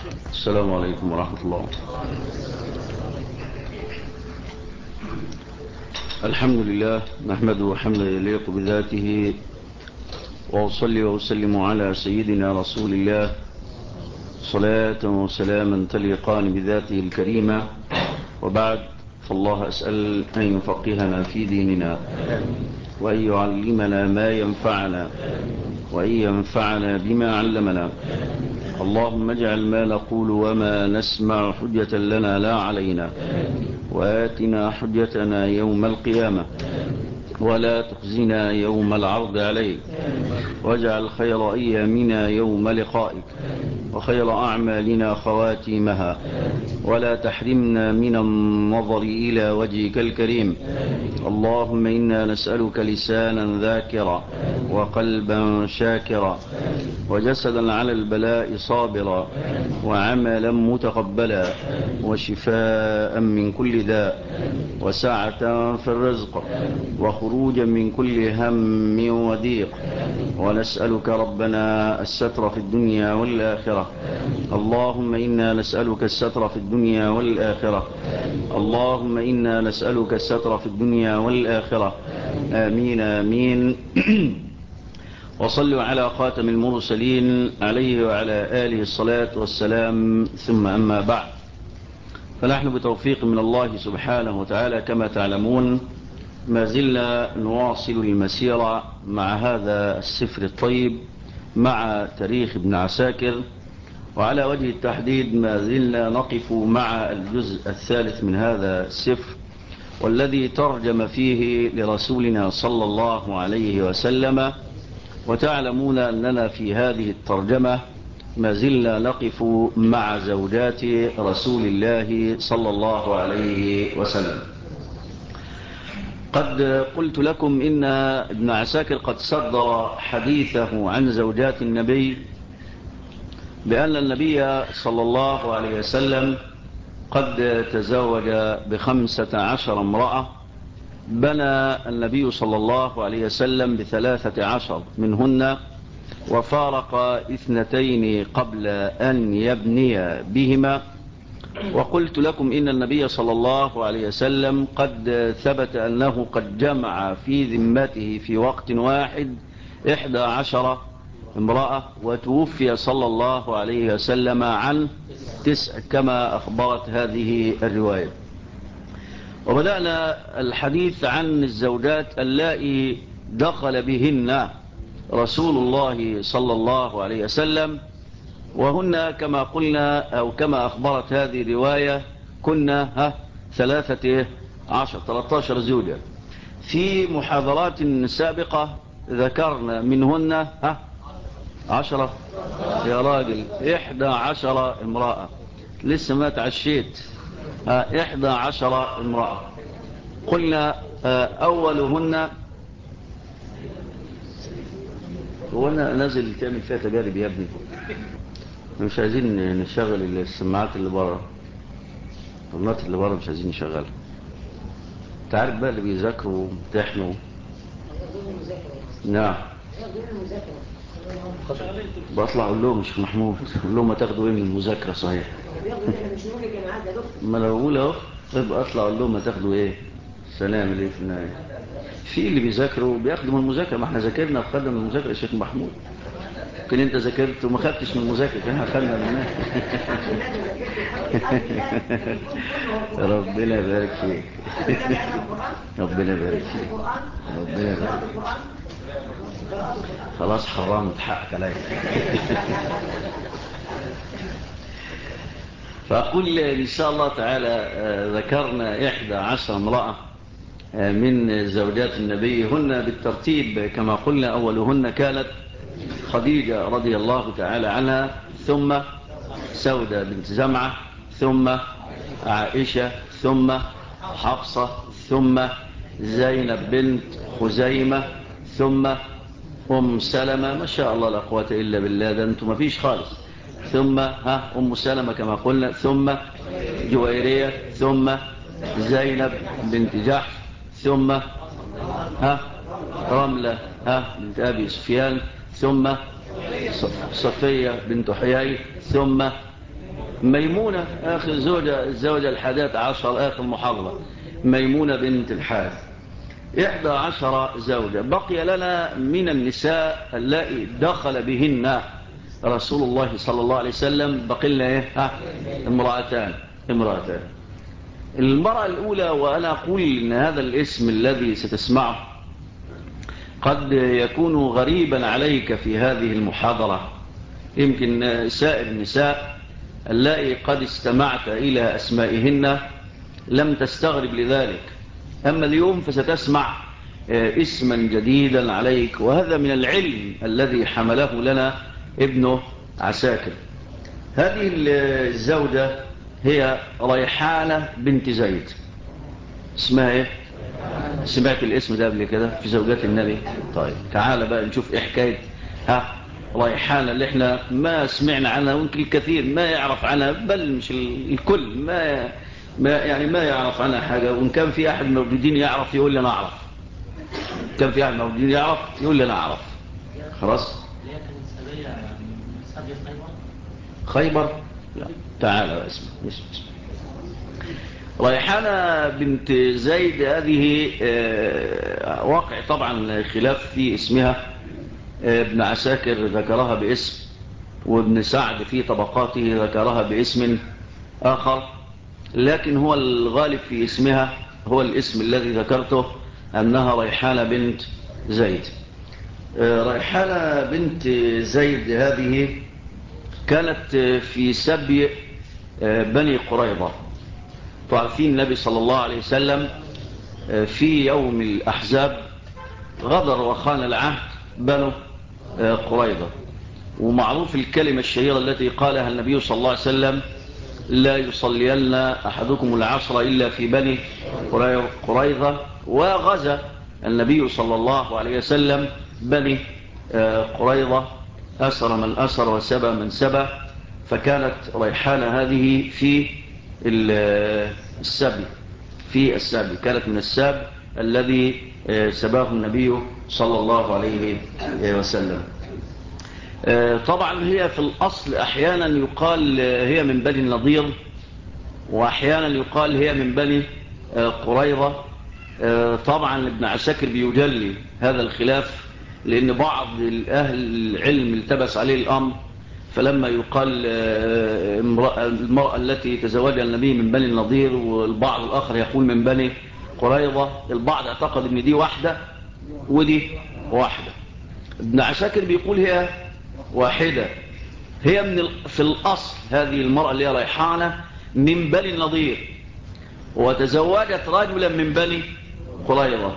السلام عليكم ورحمة الله. الحمد لله نحمده حمدا يليق بذاته، وأصلي وأسلم على سيدنا رسول الله صلاة وسلاما تليقان بذاته الكريمة، وبعد، فالله أسأل أن يفقهنا في ديننا، وأن يعلمنا ما ينفعنا، وأن ينفعنا بما علمنا. اللهم اجعل ما نقول وما نسمع حجة لنا لا علينا، وآتنا حجتنا يوم القيامة، ولا تخزنا يوم العرض عليك، واجعل خير أيامنا يوم لقائك، وخير أعمالنا خواتيمها، ولا تحرمنا من النظر إلى وجهك الكريم. اللهم إنا نسألك لسانا ذاكرا، وقلبا شاكرا، وجسدا على البلاء صابرا، وعملا متقبلا، وشفاء من كل داء، وسعة في الرزق، وخروجا من كل هم وضيق. ونسألك ربنا الستر في الدنيا والآخرة. اللهم إنا نسألك الستر في الدنيا والآخرة. اللهم إنا نسألك الستر في الدنيا والآخرة. آمين آمين. وصلوا على خاتم المرسلين عليه وعلى آله الصلاة والسلام، ثم أما بعد، فنحن بتوفيق من الله سبحانه وتعالى كما تعلمون ما زلنا نواصل المسيرة مع هذا السفر الطيب، مع تاريخ ابن عساكر، وعلى وجه التحديد ما زلنا نقف مع الجزء الثالث من هذا السفر، والذي ترجم فيه لرسولنا صلى الله عليه وسلم. وتعلمون أننا في هذه الترجمة ما زلنا نقف مع زوجات رسول الله صلى الله عليه وسلم. قد قلت لكم إن ابن عساكر قد صدر حديثه عن زوجات النبي بأن النبي صلى الله عليه وسلم قد تزوج ب15 امرأة، بنى النبي صلى الله عليه وسلم ب13 منهن، وفارق 2 قبل أن يبني بهما. وقلت لكم إن النبي صلى الله عليه وسلم قد ثبت أنه قد جمع في ذمته في وقت واحد 11 امرأة، وتوفي صلى الله عليه وسلم عن 9 كما أخبرت هذه الرواية. وبدأنا الحديث عن الزوجات اللائي دخل بهن رسول الله صلى الله عليه وسلم، وهن كما قلنا أو كما أخبرت هذه الرواية كنا 13 زوجة. في محاضرات سابقة ذكرنا منهن 10 يا راجل 11 امرأة، لسه ما تعشيت. 11 امرأة قلنا أولهن. وانا نازل تعمل فيها تجارب يا ابني، مش عايزين نشغل السماعات اللي بره، القنوات اللي بره مش عايزين نشغلها. تعرف بقى اللي بيذاكروا وامتحنوا. نعم، بطلع اقول لهم مش محمود، اقول لهم ما تاخدوا ايه من المذاكره صحيح. ما انا بقول اهو، ابقى اطلع اقول لهم ما تاخدوا ايه. سلام ايه في النهايه. في اللي بيذاكروا بياخدوا من المذاكره، ما احنا ذاكرنا وخدنا من المذاكره يا شيخ محمود. يمكن انت ذاكرت وما خدتش من المذاكره، احنا خدنا منها. ربنا يبارك فيك. ربنا يبارك فيك. ربنا يبارك فيك. خلاص حرمت حقك عليك. فأقول إن شاء الله تعالى ذكرنا 11 امرأة من زوجات النبي، هن بالترتيب كما قلنا. أولهن كانت خديجة رضي الله تعالى عنها، ثم سودة بنت زمعة، ثم عائشة، ثم حفصة، ثم زينب بنت خزيمة، ثم سلمة. ما شاء الله لا قوة إلا بالله، ده أنتم ما فيش خالص. ثم سلمة كما قلنا، ثم جويرية، ثم زينب بنت جحش، ثم رملة بنت أبي سفيان، ثم صفية بنت حيي، ثم ميمونة آخر الزوجة 11 آخر محاضرة، ميمونة بنت الحارث. 11 زوجة. بقي لنا من النساء اللائي دخل بهن رسول الله صلى الله عليه وسلم بقي لنا امرأتان. المرأة الأولى، وأنا أقول إن هذا الاسم الذي ستسمعه قد يكون غريبا عليك في هذه المحاضرة، يمكن سائر النساء اللائي قد استمعت إلى أسمائهن لم تستغرب لذلك، أما اليوم فستسمع اسما جديدا عليك، وهذا من العلم الذي حمله لنا ابن عساكر. هذه الزوجة هي ريحانة بنت زيد. اسمها ايه؟ سمعت الاسم ده قبل كده في زوجات النبي؟ طيب تعال بقى نشوف ايه حكاية ريحانة اللي احنا ما سمعنا عنها، ويمكن الكثير ما يعرف عنها، بل مش الكل ما يعرف عنها حاجة. وإن كان في أحد موجودين يعرف يقول لي أنا أعرف، كان في أحد موجودين يعرف يقول لي أنا أعرف. خلاص خيبر. لا تعال اسمع. ريحانة بنت زيد هذه واقع طبعا خلاف في اسمها. ابن عساكر ذكرها باسم، وابن سعد في طبقاته ذكرها باسم آخر، لكن هو الغالب في اسمها هو الاسم الذي ذكرته، أنها ريحانة بنت زيد. ريحانة بنت زيد هذه كانت في سبي بني قريظة. تعرفين النبي صلى الله عليه وسلم في يوم الأحزاب غدر وخان العهد بنو قريظة، ومعروف الكلمة الشهيرة التي قالها النبي صلى الله عليه وسلم: لا يصلين أحدكم العصر إلا في بني قريظة. وغزا النبي صلى الله عليه وسلم بني قريظة، أسر من أسر وسبى من سبى. فكانت ريحانة هذه في السبي، كانت من الساب الذي سباه النبي صلى الله عليه وسلم. طبعا هي في الأصل أحيانا يقال هي من بني النضير، وأحيانا يقال هي من بني قريظة. طبعا ابن عساكر بيجلي هذا الخلاف، لأن بعض أهل العلم التبس عليه الأمر، فلما يقال المرأة التي تزوجها النبي من بني النضير، والبعض الآخر يقول من بني قريظة، البعض اعتقد ان دي واحدة ودي واحدة. ابن عساكر بيقول هي واحدة، هي في الأصل هذه المرأة اللي هي ريحانة من بني النضير، وتزوجت رجلا من بني قريظة،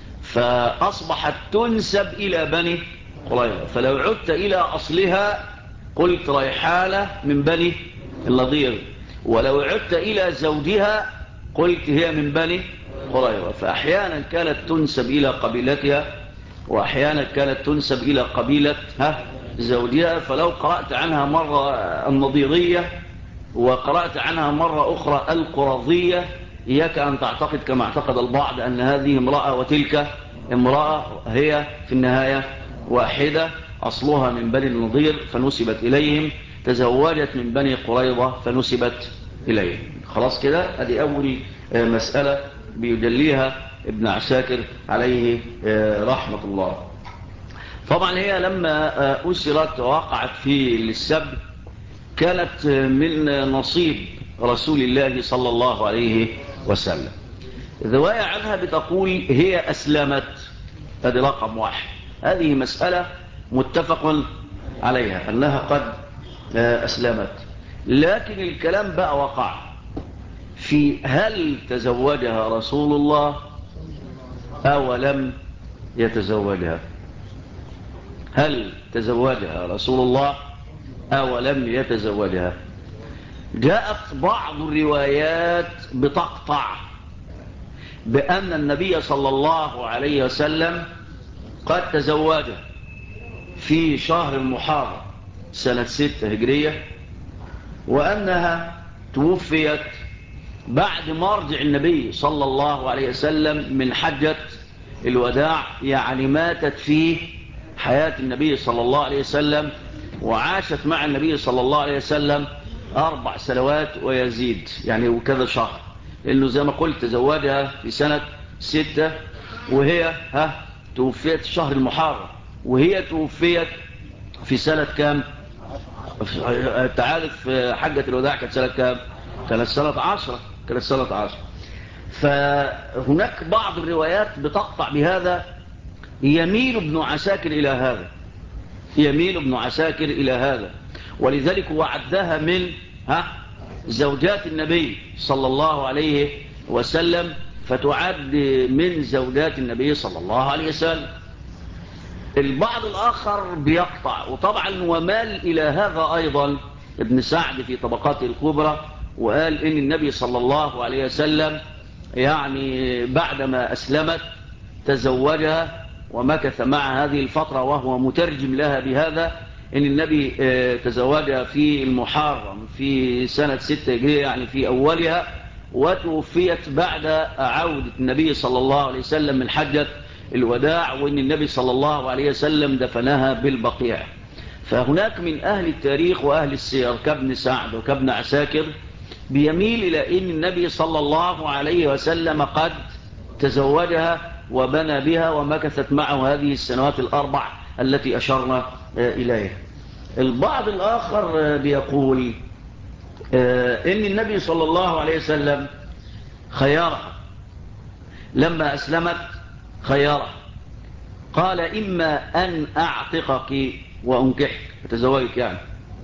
فأصبحت تنسب إلى بني قريظة. فلو عدت إلى أصلها قلت ريحانة من بني النضير، ولو عدت إلى زوجها قلت هي من بني قريظة. فأحيانا كانت تنسب إلى قبيلتها، وأحيانا كانت تنسب إلى قبيلة زوجها. فلو قرأت عنها مرة النضيرية وقرأت عنها مرة أخرى القرظية، إياك أن تعتقد كما اعتقد البعض أن هذه امرأة وتلك امرأة، هي في النهاية واحدة، أصلها من بني النضير فنسبت إليهم، تزوجت من بني قريظة فنسبت إليهم. خلاص كده، هذه أول مسألة بيدليها ابن عساكر عليه رحمة الله. طبعا هي لما أسرت ووقعت في السبي كانت من نصيب رسول الله صلى الله عليه وسلم. الرواية عنها بتقول هي أسلمت، هذه رقم واحد، هذه مسألة متفق عليها أنها قد أسلمت. لكن الكلام بقى وقع في هل تزوجها رسول الله أو لم يتزوجها؟ هل تزوجها رسول الله أو لم يتزوجها؟ جاءت بعض الروايات بتقطع بأن النبي صلى الله عليه وسلم قد تزوجها في شهر المحرم سنة 6 هجرية، وأنها توفيت بعد مرجع النبي صلى الله عليه وسلم من حجة الوداع، يعني ماتت في حياة النبي صلى الله عليه وسلم وعاشت مع النبي صلى الله عليه وسلم 4 سنوات ويزيد يعني وكذا شهر، لأنه زي ما قلت تزوجها في سنة 6 وهي توفيت شهر المحرم، وهي توفيت في سنة كام؟ تعالف حجة الوداع كانت سنة كام؟ كانت سنة 10. كانت سنة 10. فهناك بعض الروايات بتقطع بهذا. يميل ابن عساكر إلى هذا، يميل ابن عساكر إلى هذا، ولذلك وعدها من زوجات النبي صلى الله عليه وسلم، فتعد من زوجات النبي صلى الله عليه وسلم. البعض الآخر بيقطع، وطبعا ومال إلى هذا أيضا ابن سعد في طبقاته الكبرى، وقال إن النبي صلى الله عليه وسلم يعني بعدما أسلمت تزوجها ومكث مع هذه الفترة، وهو مترجم لها بهذا إن النبي تزوجها في المحرم في سنة 6 هجرية يعني في أولها، وتوفيت بعد عودة النبي صلى الله عليه وسلم من حجة الوداع، وإن النبي صلى الله عليه وسلم دفنها بالبقيع. فهناك من أهل التاريخ وأهل السير كابن سعد وكابن عساكر بيميل إلى أن النبي صلى الله عليه وسلم قد تزوجها وبنى بها ومكثت معه هذه السنوات 4 التي أشرنا إليها. البعض الآخر بيقول إن النبي صلى الله عليه وسلم خيارها لما أسلمت، خيارها قال إما أن أعتقك وأنكحك أتزوجك يعني،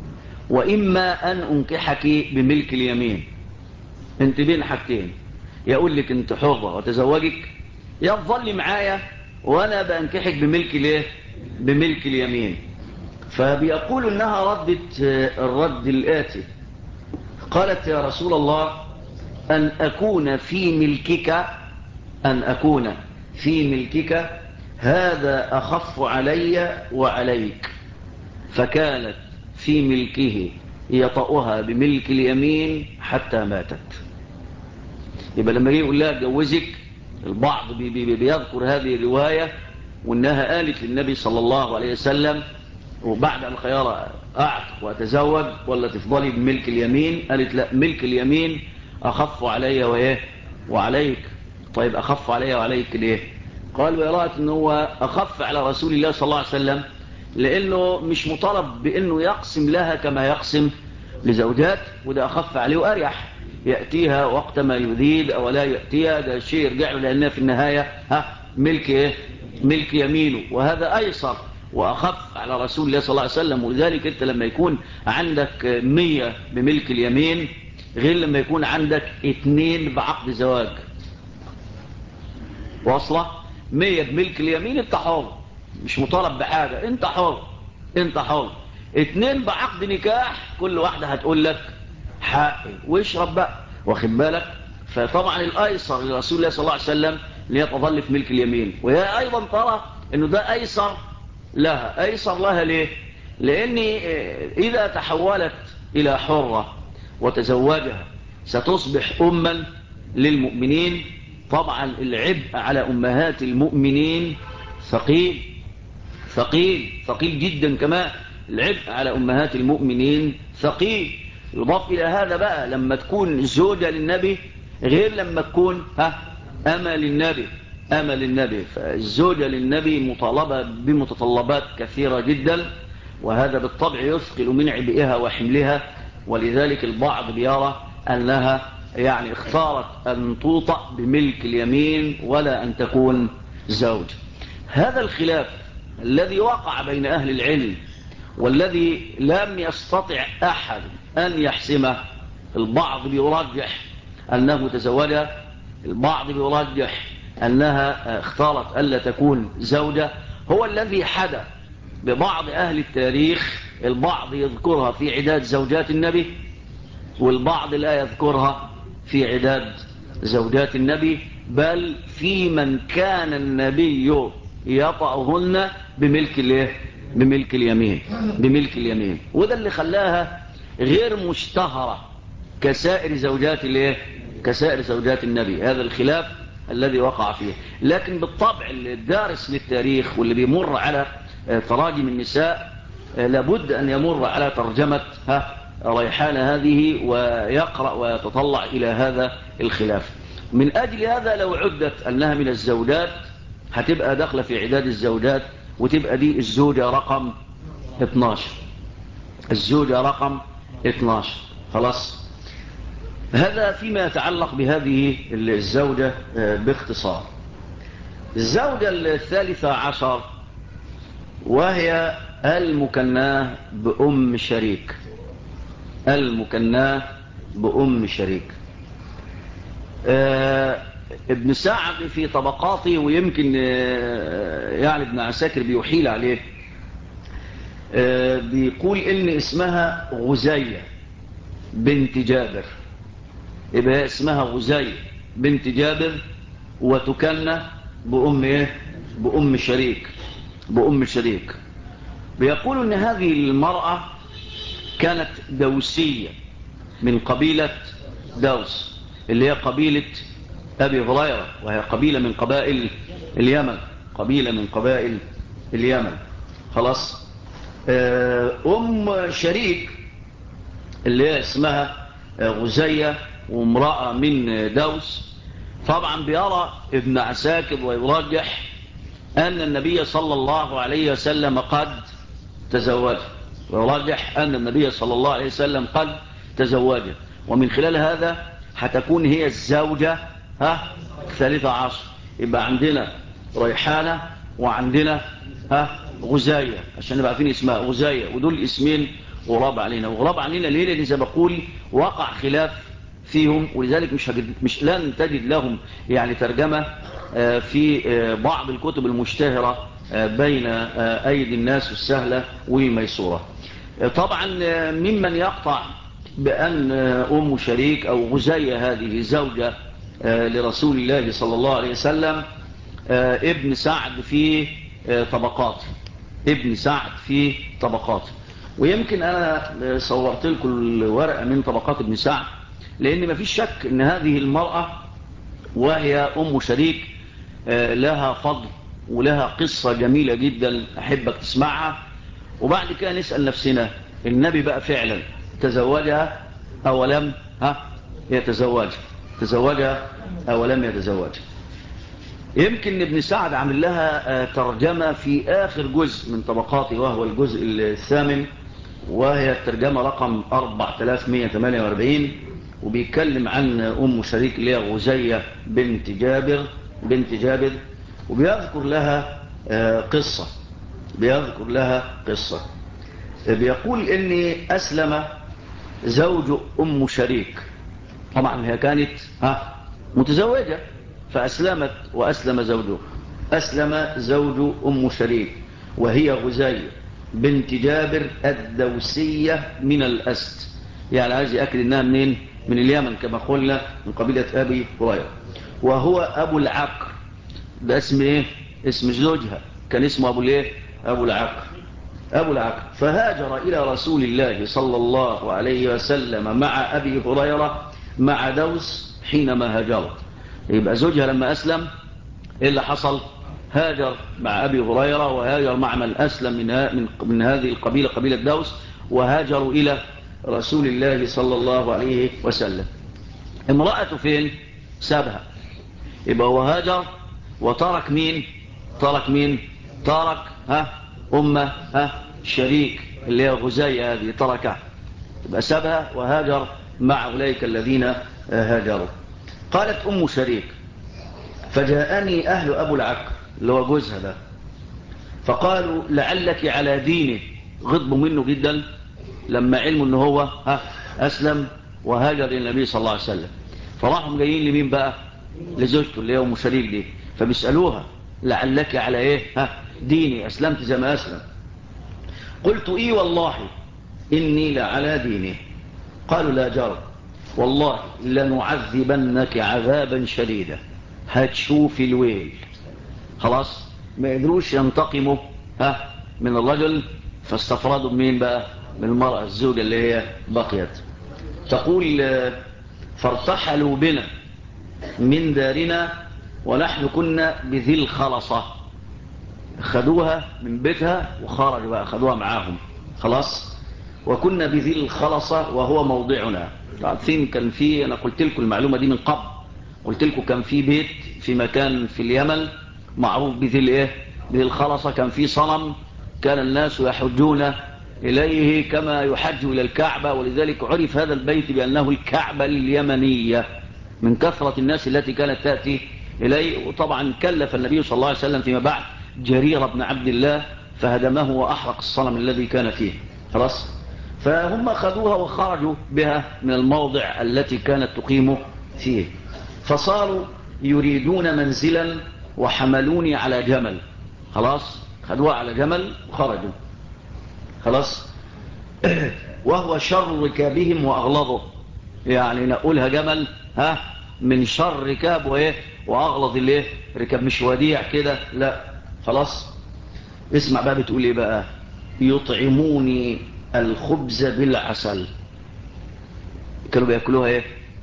وإما أن أنكحك بملك اليمين. انت بين حاجتين، يقول لك انت حرة وتزوجك، يا تظلي معايا وأنا بأنكحك بملك الايه؟ بملك اليمين. فبيقول إنها ردت الرد الآتي، قالت يا رسول الله أن أكون في ملكك، أن أكون في ملكك هذا أخف علي وعليك. فكانت في ملكه يطأها بملك اليمين حتى ماتت. يبقى لما يقول لها جوزك، البعض بيذكر هذه الرواية وإنها قالت للنبي صلى الله عليه وسلم وبعد الخيار أعتق وأتزوج ولا تفضلي بملك اليمين، قالت لا، ملك اليمين أخف علي وإيه وعليك. طيب أخف علي وعليك ليه؟ قال ويرأت أنه هو أخف على رسول الله صلى الله عليه وسلم لأنه مش مطالب بأنه يقسم لها كما يقسم لزوجات، وده أخف عليه وأريح، يأتيها وقت ما يريد أو لا يأتيها، ده شيء يرجع له لأنها في النهاية ملك إيه؟ ملك يمينه، وهذا أيسر وأخف على رسول الله صلى الله عليه وسلم. ولذلك أنت لما يكون عندك 100 بملك اليمين غير لما يكون عندك 2 بعقد زواج. واصلة 100 بملك اليمين انت حر، مش مطالب بحاجة، انت حر، انت حر. 2 بعقد نكاح كل واحدة هتقول لك حقي واشرب بقى، واخد بالك. فطبعا الايسر لرسول الله صلى الله عليه وسلم اللي هي تظل في ملك اليمين، وهي ايضا ترى انه ده ايسر لها. ايسر لها ليه؟ لان اذا تحولت الى حرة وتزوجها ستصبح اما للمؤمنين. طبعا العبء على أمهات المؤمنين ثقيل ثقيل ثقيل جدا، كمان العبء على أمهات المؤمنين ثقيل. يضاف إلى هذا بقى لما تكون زوجة للنبي غير لما تكون أمة للنبي، أمة للنبي. فالزوجة للنبي مطالبة بمتطلبات كثيرة جدا، وهذا بالطبع يثقل من عبئها وحملها. ولذلك البعض بيرى أنها يعني اختارت أن توطأ بملك اليمين ولا أن تكون زوج. هذا الخلاف الذي وقع بين أهل العلم والذي لم يستطع أحد أن يحسمه، البعض بيرجح أنه تزوجها، البعض بيرجح أنها اختارت ألا تكون زوجة، هو الذي حدث ببعض أهل التاريخ. البعض يذكرها في عداد زوجات النبي، والبعض لا يذكرها في عداد زوجات النبي، بل في من كان النبي يطأهن بملك الايه؟ بملك اليمين، بملك اليمين. وده اللي خلاها غير مشتهرة كسائر زوجات الايه؟ كسائر زوجات النبي. هذا الخلاف الذي وقع فيه. لكن بالطبع الدارس للتاريخ واللي بيمر على تراجم النساء لابد أن يمر على ترجمة ريحانة هذه ويقرأ ويتطلع إلى هذا الخلاف. من أجل هذا لو عدت أنها من الزوجات هتبقى داخلة في عداد الزوجات، وتبقى دي الزوجة رقم 12. الزوجة رقم 12. خلاص. هذا فيما يتعلق بهذه الزوجة باختصار. الزوجة الثالثة عشر وهي المكناة بأم شريك. المكناة بأم شريك. ابن سعد في طبقاته، ويمكن يعني ابن عساكر بيحيل عليه، بيقول إن اسمها غزية بنت جابر. يبقى اسمها غزية بنت جابر وتكنى بأم إيه؟ بأم شريك. بأم شريك. بيقول إن هذه المرأة كانت دوسية من قبيلة دوس، اللي هي قبيلة أبي هريرة، وهي قبيلة من قبائل اليمن. قبيلة من قبائل اليمن. خلاص. أم شريك اللي هي اسمها غزية وامرأة من دوس. طبعا بيرى ابن عساكر ويرجح أن النبي صلى الله عليه وسلم قد تزوج، ويرجح أن النبي صلى الله عليه وسلم قد تزوج، ومن خلال هذا هتكون هي الزوجة 13. يبقى عندنا ريحانة وعندنا غزاية، عشان نبقى عارفين اسمها غزاية، ودول اسمين غراب علينا. وغراب علينا ليه؟ لأن زي ما بقول وقع خلاف فيهم، ولذلك مش لن تجد لهم يعني ترجمة في بعض الكتب المشتهرة بين أيدي الناس السهلة والميسورة. طبعا ممن يقطع بأن أم شريك أو غزية هذه زوجة لرسول الله صلى الله عليه وسلم ابن سعد في طبقات. ابن سعد في طبقات. ويمكن أنا صورت لكم الورقة من طبقات ابن سعد، لأن ما فيش شك أن هذه المرأة وهي أم شريك لها فضل ولها قصة جميلة جدا أحبك تسمعها. وبعد كده نسأل نفسنا، النبي بقى فعلا تزوجها أو لم يتزوجها؟ تزوجها أو لم يتزوجها؟ يمكن ابن سعد عمل لها ترجمة في آخر جزء من طبقاته، وهو الجزء الثامن، وهي الترجمة رقم 4148، وبيتكلم عن أم شريك اللي هي غزية بنت جابر. وبيذكر لها قصة. بيقول إن أسلم زوج أم شريك. طبعا هي كانت متزوجة، فأسلمت وأسلم زوجه. أسلم زوج أم شريك وهي غزية بنت جابر الدوسية من الأسد. يعني عايز يأكد إنها منين؟ من اليمن كما قلنا، من قبيلة أبي هريرة. وهو أبو العقر. ده اسم إيه؟ اسم زوجها كان اسمه أبو العقر. فهاجر إلى رسول الله صلى الله عليه وسلم مع أبي هريرة مع دوس حينما هاجرت. يبقى زوجها لما أسلم إيه اللي حصل؟ هاجر مع أبي هريرة، وهاجر مع من أسلم من هذه القبيلة، قبيلة دوس، وهاجروا إلى رسول الله صلى الله عليه وسلم. امرأته فين؟ سابها. يبقى هو هاجر وترك مين؟ ترك أمه شريك اللي هي غزاية هذه، تركها. يبقى سابها وهاجر مع أولئك الذين هاجروا. قالت أم شريك: فجاءني أهل أبو العقر اللي هو جوزها ده، فقالوا لعلك على دينه. غضبوا منه جدا لما علموا أنه هو أسلم وهاجر إلى النبي صلى الله عليه وسلم. فراحوا جايين لمين بقى؟ لزوجته اللي هي أم شريك دي. فبيسألوها لعلك على إيه ديني، أسلمت زي ما أسلم؟ قلت إيه والله إني لعلى دينه. قالوا لا جرب، والله لنعذبنك عذابا شديدا، هتشوف الويل. خلاص ما يدروش ينتقموا من الرجل، فاستفردوا مين بقى؟ من المرأة الزوجة اللي هي بقيت. تقول: فارتحلوا بنا من دارنا ونحن كنا بذي الخلصة. خدوها من بيتها وخرجوا بقى، خدوها معاهم. خلاص. وكنا بذي الخلصة وهو موضعنا. عارفين كان في، أنا قلت لكم المعلومة دي من قبل، قلت لكم كان في بيت في مكان في اليمن معروف بذي الخلصة، كان في صنم كان الناس يحجون إليه كما يحج إلى الكعبة، ولذلك عرف هذا البيت بأنه الكعبة اليمنية من كثرة الناس التي كانت تأتي إليه. وطبعا كلف النبي صلى الله عليه وسلم فيما بعد جرير بن عبد الله فهدمه وأحرق الصنم الذي كان فيه. خلاص، فهم خذوها وخرجوا بها من الموضع التي كانت تقيم فيه، فصاروا يريدون منزلا وحملوني على جمل. خلاص، خذوها على جمل وخرجوا. خلاص وهو شر ركابهم وأغلظه، يعني نقولها جمل من شر ركاب وأغلظ ركاب، مش وديع كده، لا. خلاص، اسمع بقى بتقول ايه بقى. يطعموني الخبز بالعسل. كانوا بيأكلوها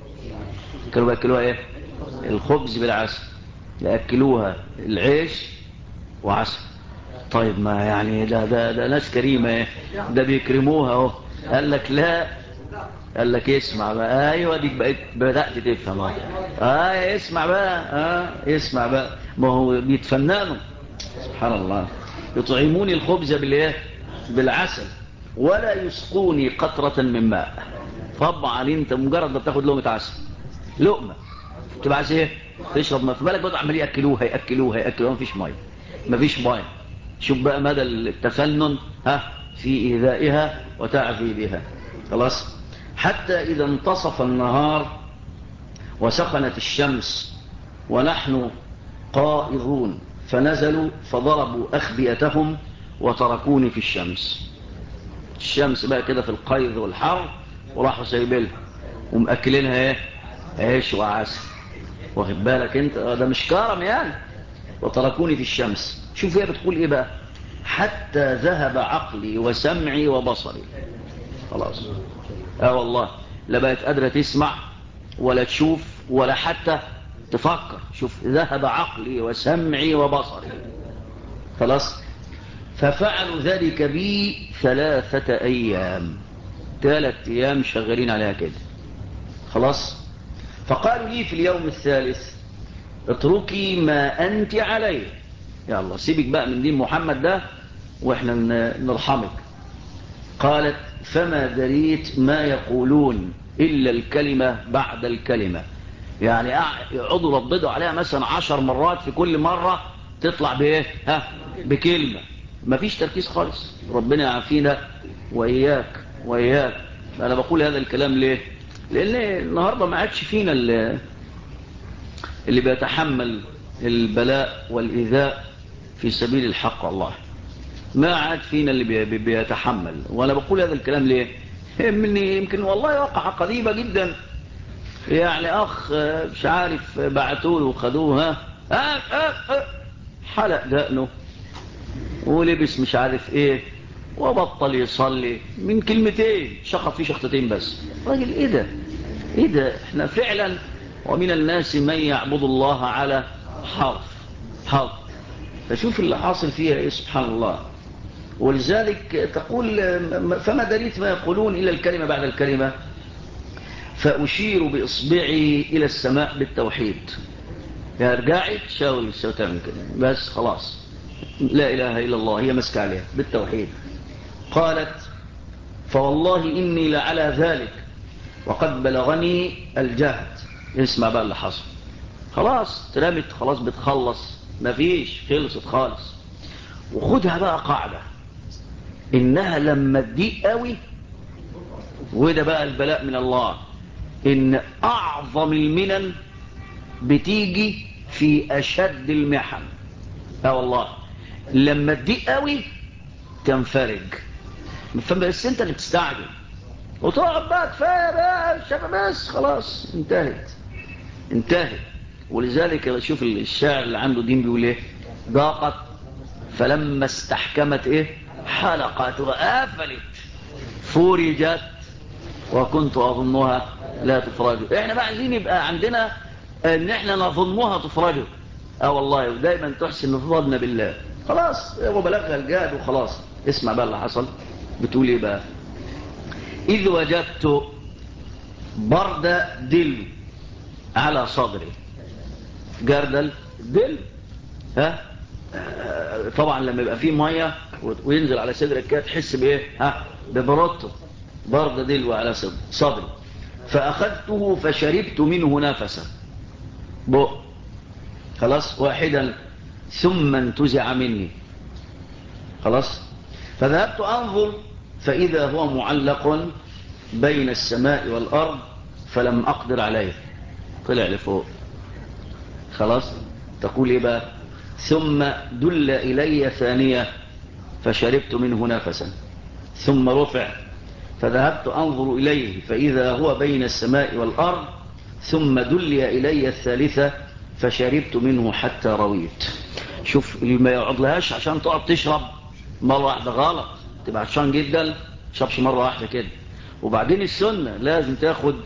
الخبز بالعسل، يأكلوها العيش وعسل. طيب ما يعني ده ناس كريمة ده بيكرموها اهو. قال لك لا، قال لك اسمع بقى. ايوه ديك بدأت تفهم. اسمع بقى، اسمع بقى، ما هو بيتفننوا سبحان الله. يطعموني الخبز بالعسل ولا يسقوني قطرة من ماء. طبعا انت مجرد ما بتاخد لقمة عسل، لقمة، تبقى عايز تشرب ما في بالك بقى، عمال ياكلوها مفيش ميه. شوف بقى مدى التفنن في إيذائها وتعذيبها. خلاص، حتى إذا انتصف النهار وسخنت الشمس ونحن قائضون فنزلوا فضربوا أخبئتهم وتركوني في الشمس بقى كده في القيظ والحر، وراحوا سايبينها ومأكلينها عيش وعسل. واخد بالك انت؟ ده مش كرم يعني. وتركوني في الشمس. شوف هي بتقول ايه بقى. حتى ذهب عقلي وسمعي وبصري. خلاص، والله لا بقت قادرة تسمع ولا تشوف ولا حتى تفكر. شوف، ذهب عقلي وسمعي وبصري. خلاص، ففعلوا ذلك بي 3 أيام. 3 أيام شغالين عليها كده. خلاص، فقالوا لي في اليوم الثالث اتركي ما أنت عليه، يا الله سيبك بقى من دين محمد ده وإحنا نرحمك. قالت فما دريت ما يقولون إلا الكلمة بعد الكلمة. يعني يقعدوا ربضوا عليها مثلا 10 مرات، في كل مرة تطلع بكلمة. مفيش تركيز خالص. ربنا يعافينا وإياك. أنا بقول هذا الكلام ليه؟ لأن النهاردة ما عادش فينا اللي بيتحمل البلاء والإيذاء في سبيل الحق. الله ما عاد فينا اللي بيتحمل. وأنا بقول هذا الكلام ليه؟ يمكن والله واقعة قريبة جدا. يعني أخ مش عارف بعتوله وخدوه حلق دقنه ولبس مش عارف ايه وبطل يصلي من كلمتين، شخط فيه شخطتين بس. راجل ايه ده احنا فعلا. ومن الناس من يعبد الله على حرف. فشوف اللي حاصل فيها ايه سبحان الله. ولذلك تقول فما دريت ما يقولون إلا الكلمة بعد الكلمة فأشير بإصبعي إلى السماء بالتوحيد. يا رجعت شاول تعمل كده بس خلاص، لا إله إلا الله هي مسك عليها بالتوحيد. قالت فوالله إني لعلى ذلك وقد بلغني الجهد. اسمع بقى اللي حصل. خلاص ترمت، خلاص بتخلص، مفيش، خلصت خالص. وخدها بقى قاعدة، إنها لما تضيق قوي، وده بقى البلاء من الله، إن أعظم المنن بتيجي في أشد المحن. والله لما تضيق قوي تنفرج. بس انت اللي بتستعجل وتقعد بقى كفايه بقى الشباب بس خلاص انتهت. ولذلك شوف الشاعر اللي عنده دين بيقول ايه. ضاقت فلما استحكمت حلقت وقفلت فرجت وكنت اظنها لا تفرج. احنا بقى عايزين يبقى عندنا ان احنا نظنها تفرج. والله ودايما تحسن ظننا بالله. خلاص هو بلغها الجهد وخلاص. اسمع بقى اللي حصل. بتقول ايه بقى. إذ وجدت برد دل على صدري. جردل دل، ها، طبعا لما يبقى فيه ميه وينزل على صدرك كده تحس بايه؟ ها، ببرودته. برد دل على صدري. فأخذته فشربت منه نفسا، بق، خلاص، واحدا، ثم انتزع مني. خلاص. فذهبت أنظر فإذا هو معلق بين السماء والأرض فلم أقدر عليه، طلع لفوق. خلاص. تقول إيه بقى؟ ثم دل إلي ثانية فشربت منه نفسا، ثم رفع فذهبت أنظر إليه فإذا هو بين السماء والأرض، ثم دل إلي الثالثة فشربت منه حتى رويت. شوف، اللي ما يقعد لهاش عشان تقعد تشرب مرة واحدة غلط، تبقى عطشان جدا شربش مرة واحدة كده. وبعدين السنة لازم تاخد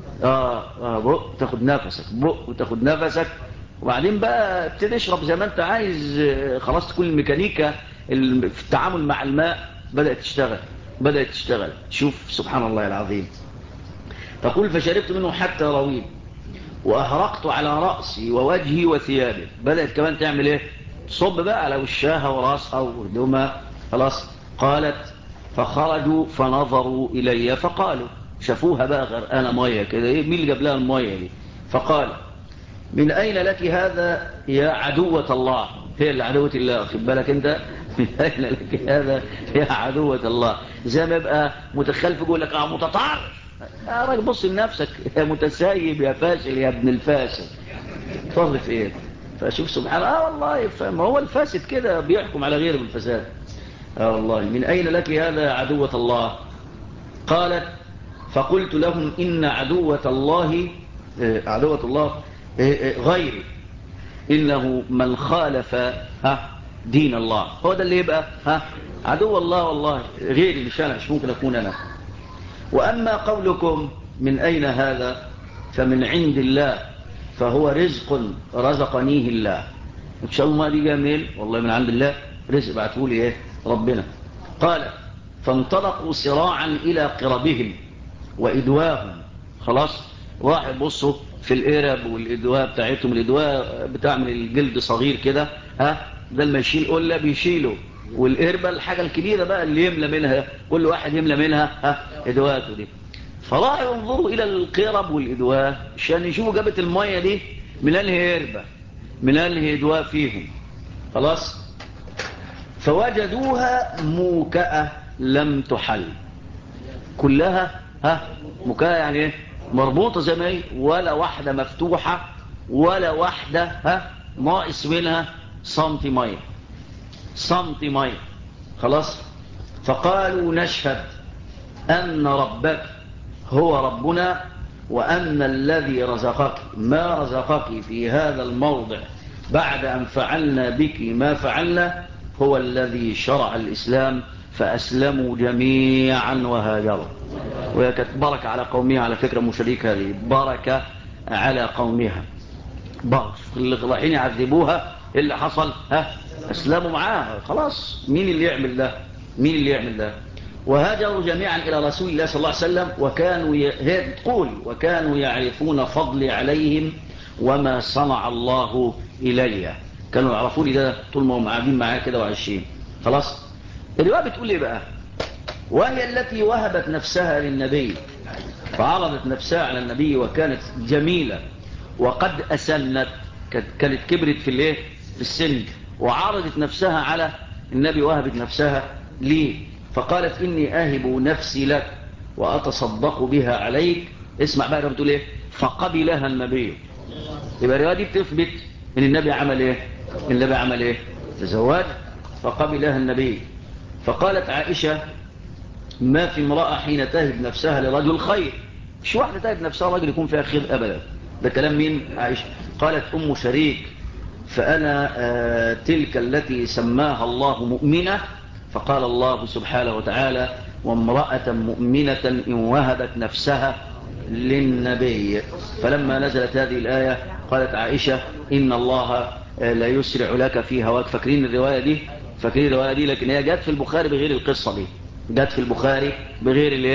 بق، تاخد نفسك، بق وتاخد نفسك، وبعدين بقى ابتدي اشرب زي ما انت عايز. خلاص، تكون الميكانيكا في التعامل مع الماء بدأت تشتغل. شوف سبحان الله العظيم. تقول فشربت منه حتى رويت وأهرقت على رأسي ووجهي وثيابي. بدأت كمان تعمل ايه؟ تصب بقى على وشها وراسها وهدومها. خلاص. قالت فخرجوا فنظروا إلي فقالوا، شافوها بقى غرقانة مية كده، ايه مين اللي جاب لها المية دي؟ فقال من أين لك هذا يا عدوة الله؟ هي اللي عدوة الله، خد بالك انت. من أين لك هذا يا عدوة الله؟ زي ما يبقى متخلف يقول لك متطرف. يا راجل بص لنفسك، يا متسيب يا فاشل يا ابن الفاشل، تطرف ايه؟ فشوف سبحان الله. والله ما هو الفاسد كده بيحكم على غيره بالفساد. والله من أين لك هذا يا عدوة الله؟ قالت فقلت لهم إن عدوة الله غيري، إنه من خالف دين الله هو ده اللي يبقى عدو الله. والله غيري مش ممكن أكون أنا. وأما قولكم من أين هذا فمن عند الله، فهو رزق رزقنيه الله. إن شاء الله ما دي جميل، والله من عند الله رزق بعتهولي إيه ربنا. قال فانطلقوا سراعا إلى قربهم وإدواهم. خلاص. راح يبصوا في القرب والإدواء بتاعتهم. الإدواء بتعمل الجلد صغير كده، ده اللي يشيل قلة بيشيله، والقربة الحاجة الكبيرة بقى اللي يملى منها، كل واحد يملى منها إدواته دي. فراحوا ينظروا إلى القرب والإدواء عشان يشوفوا جابت المية دي من انهي قربة، من انهي إدواء فيهم. خلاص. فوجدوها موكأة لم تحل، كلها مكاية، يعني ايه؟ مربوطة زي ما هي، ولا واحدة مفتوحة، ولا واحدة ناقص منها سنتي مية. خلاص. فقالوا نشهد أن ربك هو ربنا، وأن الذي رزقك ما رزقك في هذا الموضع بعد أن فعلنا بك ما فعلنا هو الذي شرع الإسلام. فأسلموا جميعا وهاجروا. وهي كانت بركة على قومها على فكرة، مشاركة هذه بركة على قومها. اللي رايحين يعذبوها اللي حصل أسلموا معاها. خلاص. مين اللي يعمل ده؟ وهاجروا جميعا إلى رسول الله صلى الله عليه وسلم، وكانوا يعرفون فضلي عليهم وما صنع الله إلي. كانوا يعرفوا لي ده طول ما هم قاعدين معاه كده وعايشين. خلاص. الرواية بتقول ايه بقى؟ وهي التي وهبت نفسها للنبي، فعرضت نفسها على النبي وكانت جميلة وقد أسنت، كانت كبرت في السن، وعرضت نفسها على النبي، وهبت نفسها ليه. فقالت إني أهب نفسي لك وأتصدق بها عليك. اسمع بقى بتقول ايه؟ فقبلها النبي. يبقى الرواية دي بتثبت ان النبي عمل ايه؟ تزوج. فقبلها النبي. فقالت عائشة ما في امرأة حين تهب نفسها لرجل خير. مش واحدة تهب نفسها رجل يكون فيها خير أبدا. ده كلام مين؟ عائشة. قالت أم شريك فأنا تلك التي سماها الله مؤمنة. فقال الله سبحانه وتعالى وامرأة مؤمنة إن وهبت نفسها للنبي. فلما نزلت هذه الآية قالت عائشة إن الله لا يسرع لك في هواك. فاكرين الرواية دي؟ لكن هي جت في البخاري بغير القصة دي، جت في البخاري بغير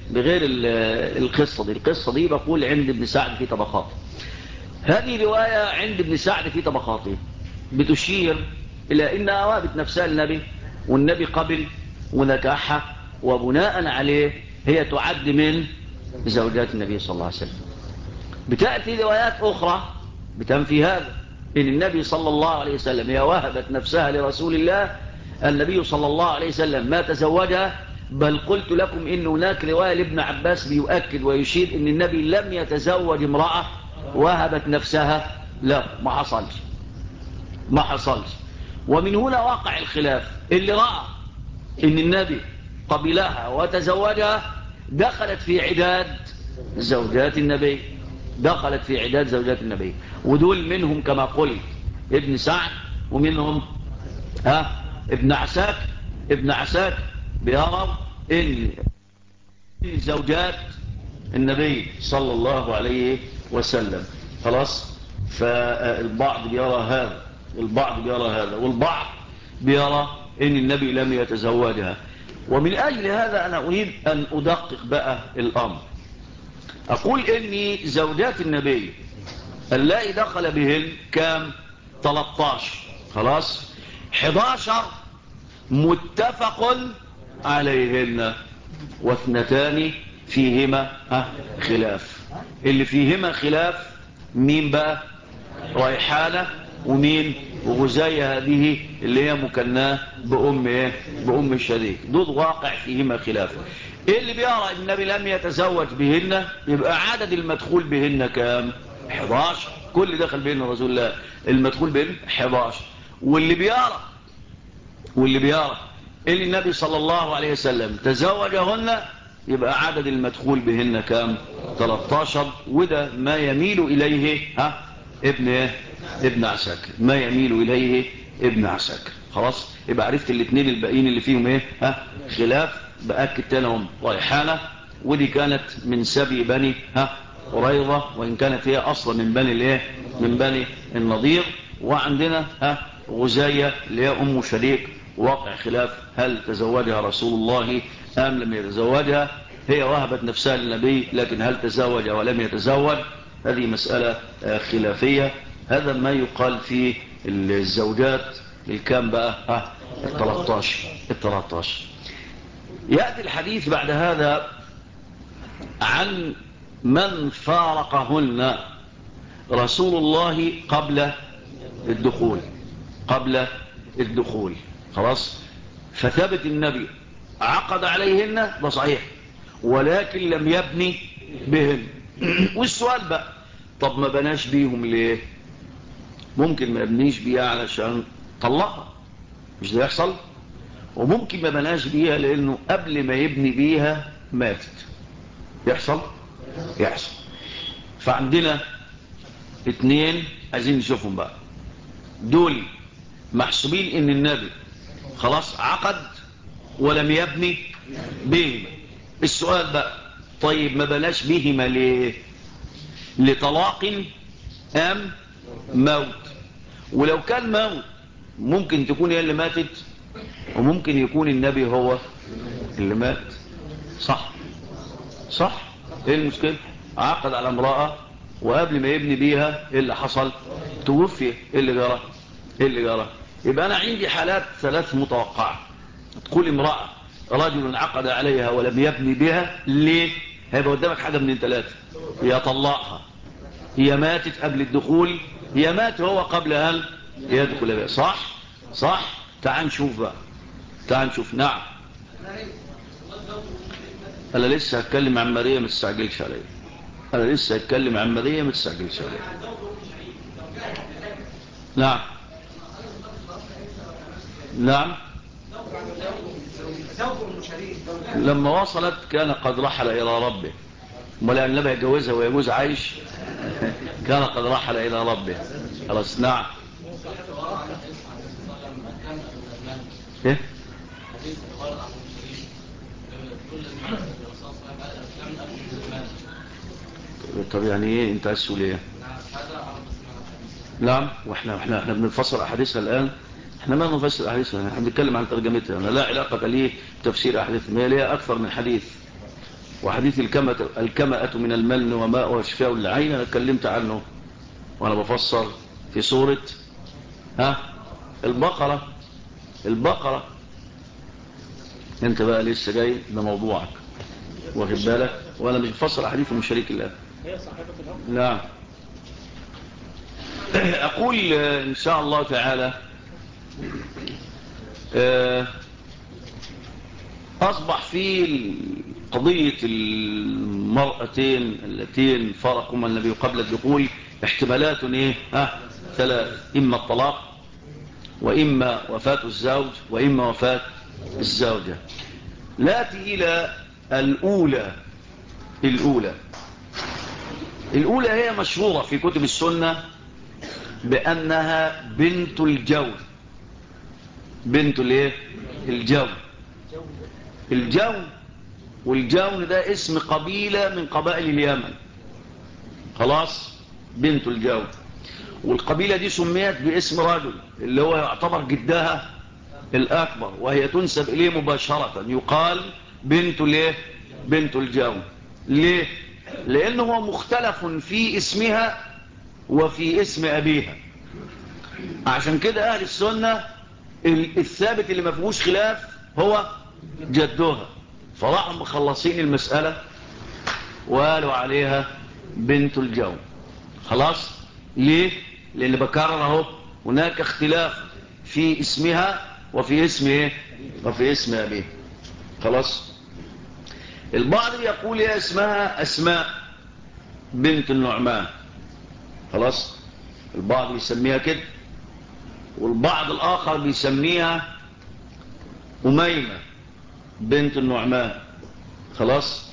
القصة دي بقول عند ابن سعد في طبقات. هذه رواية عند ابن سعد في طبقاته بتشير إلى إنها وهبت نفسها للنبي، والنبي قبل ونكحها، وبناء عليه هي تعد من زوجات النبي صلى الله عليه وسلم. بتأتي روايات أخرى بتنفي هذا، إن النبي صلى الله عليه وسلم هي وهبت نفسها لرسول الله، النبي صلى الله عليه وسلم ما تزوجها. بل قلت لكم إن هناك رواية لابن عباس بيؤكد ويشير إن النبي لم يتزوج امرأة وهبت نفسها. لا، ما حصلش. ومن هنا واقع الخلاف. اللي رأى إن النبي قبلها وتزوجها دخلت في عداد زوجات النبي، ودول منهم كما قلت ابن سعد، ومنهم ابن عساك بيروا ان زوجات النبي صلى الله عليه وسلم. خلاص، فالبعض بيرى هذا، والبعض بيرى ان النبي لم يتزوجها. ومن اجل هذا انا اريد ان ادقق بقى الامر. اقول ان زوجات النبي اللائي دخل بهن كام؟ 13. خلاص، 11 متفق عليهن، واثنتان فيهما خلاف. اللي فيهما خلاف مين بقى؟ ريحانة ومين؟ وغزاية، هذه اللي هي مكناه بأم الشريك. دول واقع فيهما خلاف. اللي بيرى النبي لم يتزوج بهن يبقى عدد المدخول بهن كام؟ 11. كل دخل بهن رسول الله، المدخول بهن 11. واللي بيرى اللي النبي صلى الله عليه وسلم تزوجهن يبقى عدد المدخول بهن كام؟ 13. وده ما يميل إليه ابن عساكر، خلاص، يبقى عرفت الاثنين الباقيين اللي فيهم خلاف. بأكد تانهم ريحانة، ودي كانت من سبي بني قريظة، وإن كانت هي أصلا من بني النضير. وعندنا غزاية اللي هي أم شريك، واقع خلاف هل تزوجها رسول الله أم لم يتزوجها. هي وهبت نفسها للنبي، لكن هل تزوج ولم يتزوج هذه مسألة خلافية. هذا ما يقال في الزوجات الكام بقى؟ 13. يأتي الحديث بعد هذا عن من فارقهن رسول الله قبل الدخول. خلاص، فثبت النبي عقد عليهن، ده صحيح، ولكن لم يبني بهن. والسؤال بقى، طب ما بناش بيهم ليه؟ ممكن ما يبنيش بيها علشان طلقها، مش ده يحصل؟ وممكن ما بناش بيها لانه قبل ما يبني بيها ماتت. يحصل. فعندنا اتنين عايزين نشوفهم بقى. دول محسوبين ان النبي خلاص عقد ولم يبني بهما. السؤال بقى، طيب ما بناش بهما ليه؟ لطلاق ام موت؟ ولو كان موت ممكن تكون هي اللي ماتت، وممكن يكون النبي هو اللي مات. صح. ايه المشكلة؟ عقد على امرأة وقبل ما يبني بيها ايه اللي حصل؟ توفي. ايه اللي جرى؟ يبقى انا عندي حالات 3 متوقعة. تقول امرأة رجل عقد عليها ولم يبني بها ليه؟ هيبقى قدامك حاجة من 3: يا طلقها، هي ماتت قبل الدخول، هي مات هو قبل أن يدخل بها. صح. تعال نشوف بقى، نعم. أنا لسه هتكلم عن ماريا، ما تستعجلش عليها. نعم. لما وصلت كان قد رحل إلى ربه. ولا النبي يجوزها ويجوز عايش؟ كان قد رحل إلى ربه. خلاص. نعم. ايه؟ طب يعني ايه انت اسول ايه؟ نعم. واحنا بنفسر احاديثها الان. احنا ما بنفسر احاديثها، احنا بنتكلم عن ترجمتها. انا لا علاقه لي بتفسير احاديثها، هي ليها اكثر من حديث. وحديث الكمأة من المن وماء وشفاء للعين أنا اتكلمت عنه وأنا بفسر في سورة البقرة. انت بقى لسه جاي ده موضوعك واخد بالك، وانا مش بفسر احاديث من شريك الله. هي صحيفة الأمر. نعم. اقول ان شاء الله تعالى اصبح في قضية المرأتين اللتين فرقهما النبي قبل الدخول احتمالات ايه ثلاث: اما الطلاق، واما وفاة الزوج، واما وفاة الزوجة. نأتي الى الاولى هي مشهورة في كتب السنة بانها بنت الجون. بنت الايه؟ الجون. والجون ده اسم قبيلة من قبائل اليمن. خلاص، بنت الجون. والقبيلة دي سميت باسم رجل اللي هو يعتبر جدها الأكبر، وهي تنسب إليه مباشرة، يقال بنت الايه؟ بنت الجون. ليه؟ لأنه هو مختلف في اسمها وفي اسم أبيها. عشان كده أهل السنة الثابت اللي ما فيهوش خلاف هو جدها، فراحوا مخلصين المسألة وقالوا عليها بنت الجون. خلاص. ليه؟ لأن بكرر اهو هناك اختلاف في اسمها وفي اسم ايه؟ وفي اسم أبيها. خلاص. البعض يقول يا اسمها أسماء بنت النعمان. خلاص، البعض يسميها كده، والبعض الآخر بيسميها أميمة بنت النعمان. خلاص.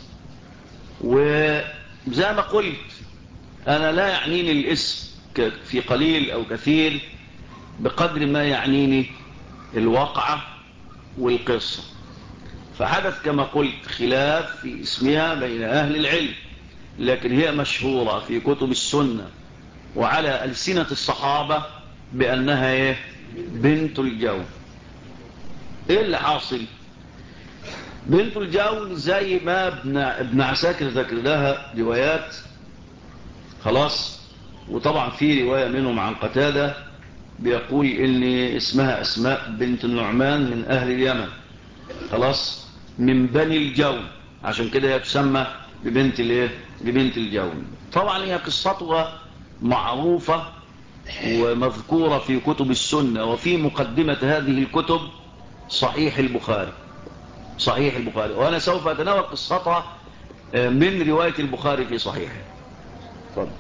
وزي ما قلت أنا لا يعنيني الاسم في قليل أو كثير بقدر ما يعنيني الواقعة والقصة. فحدث كما قلت خلاف في اسمها بين أهل العلم، لكن هي مشهورة في كتب السنة وعلى ألسنة الصحابة بأنها ايه؟ بنت الجون. ايه اللي حاصل؟ بنت الجون زي ما ابن عساكر ذكر لها روايات. خلاص. وطبعا في رواية منهم عن قتادة بيقول ان اسمها أسماء بنت النعمان من أهل اليمن. خلاص، من بني الجون، عشان كده هي تسمى ببنت الايه؟ ببنت الجون. طبعا هي قصتها معروفة ومذكورة في كتب السنة، وفي مقدمة هذه الكتب صحيح البخاري. وأنا سوف أتناول قصتها من رواية البخاري في صحيحه. طب.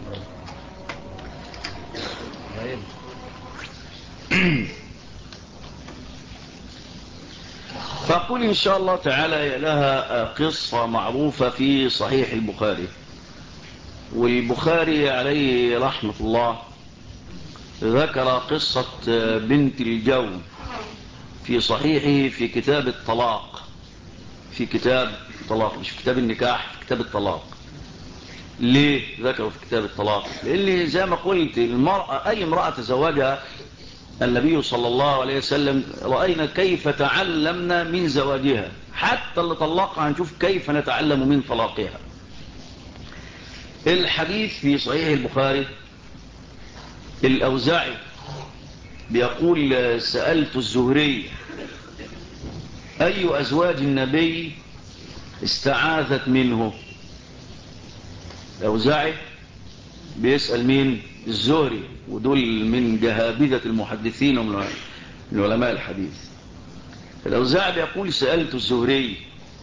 فأقول إن شاء الله تعالى لها قصة معروفة في صحيح البخاري. والبخاري عليه رحمة الله ذكر قصة بنت الجون في صحيحه في كتاب الطلاق. في كتاب الطلاق، مش في كتاب النكاح، في كتاب الطلاق. ليه ذكروا في كتاب الطلاق؟ لأن زي ما قلت المرأة، أي امرأة تزوجها النبي صلى الله عليه وسلم رأينا كيف تعلمنا من زواجها، حتى اللي طلقها هنشوف كيف نتعلم من طلاقها. الحديث في صحيح البخاري الأوزاعي بيقول سألت الزهري أي أزواج النبي استعاذت منه. الأوزاعي بيسأل مين؟ الزهري، ودول من جهابذة المحدثين ومن علماء الحديث. الأوزاعي بيقول سألت الزهري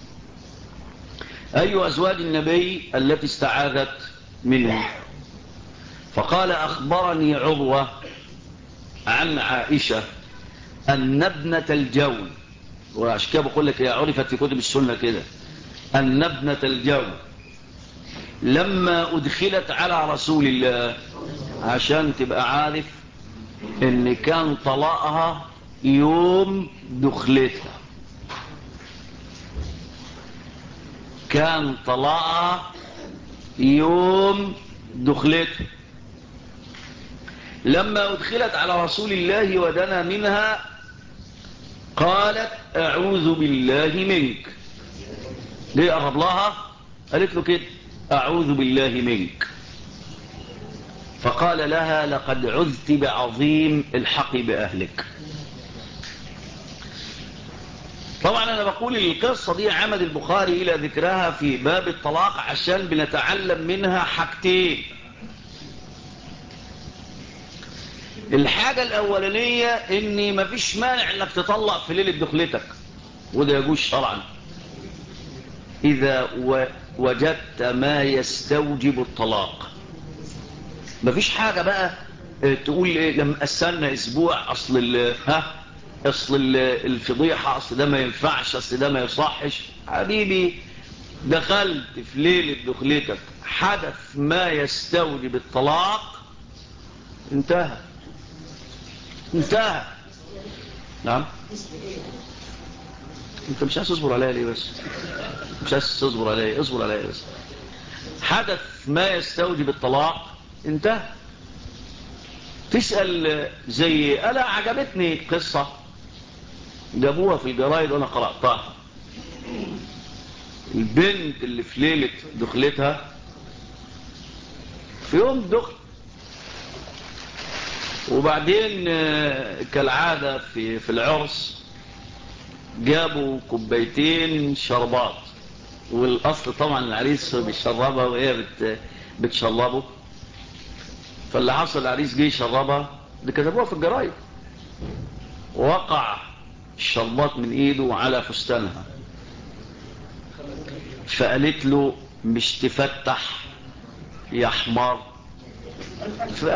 أي أزواج النبي التي استعاذت منه، فقال أخبرني عروة عن عائشة أن ابنة الجون، وعشان كده بقول لك هي عرفت في كتب السنة كده، أن ابنة الجون لما أدخلت على رسول الله، عشان تبقى عارف ان كان طلاقها يوم دخلتها. كان طلاقها يوم دخلتها. لما أدخلت على رسول الله ودنا منها قالت أعوذ بالله منك. ليه قرب لها؟ قالت له كده: أعوذ بالله منك. فقال لها: لقد عذت بعظيم، الحقي بأهلك. طبعا أنا بقول القصة دي عمد البخاري إلى ذكرها في باب الطلاق عشان بنتعلم منها حاجتين. الحاجة الأولانية إن مفيش مانع إنك تطلق في ليلة دخلتك، وده يجوز شرعا إذا وجدت ما يستوجب الطلاق. مفيش حاجة بقى تقول إيه لما استنى أسبوع، أصل الفضيحة، أصل ده ما ينفعش، أصل ده ما يصحش. حبيبي، دخلت في ليلة دخلتك، حدث ما يستوجب الطلاق، انتهى. نعم. انت مش عايز تصبر عليا ليه بس؟ مش عايز تصبر عليا؟ اصبر عليا بس. حدث ما يستوجب الطلاق، انتهى. تسأل زي أنا عجبتني قصة جابوها في الجرايد وانا قرأتها. البنت اللي في ليلة دخلتها، في يوم دخل، وبعدين كالعادة في العرس جابوا كوبايتين شربات، والأصل طبعا العريس بيشربها وهي بتشربه. فاللي حصل العريس جه يشربها، دي كتبوها في الجرايد، وقع الشربات من ايده على فستانها. فقالت له: مش تفتح يا حمار. في